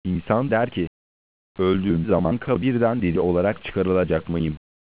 İnsan der ki, öldüğüm zaman kabirden diri olarak çıkarılacak mıyım?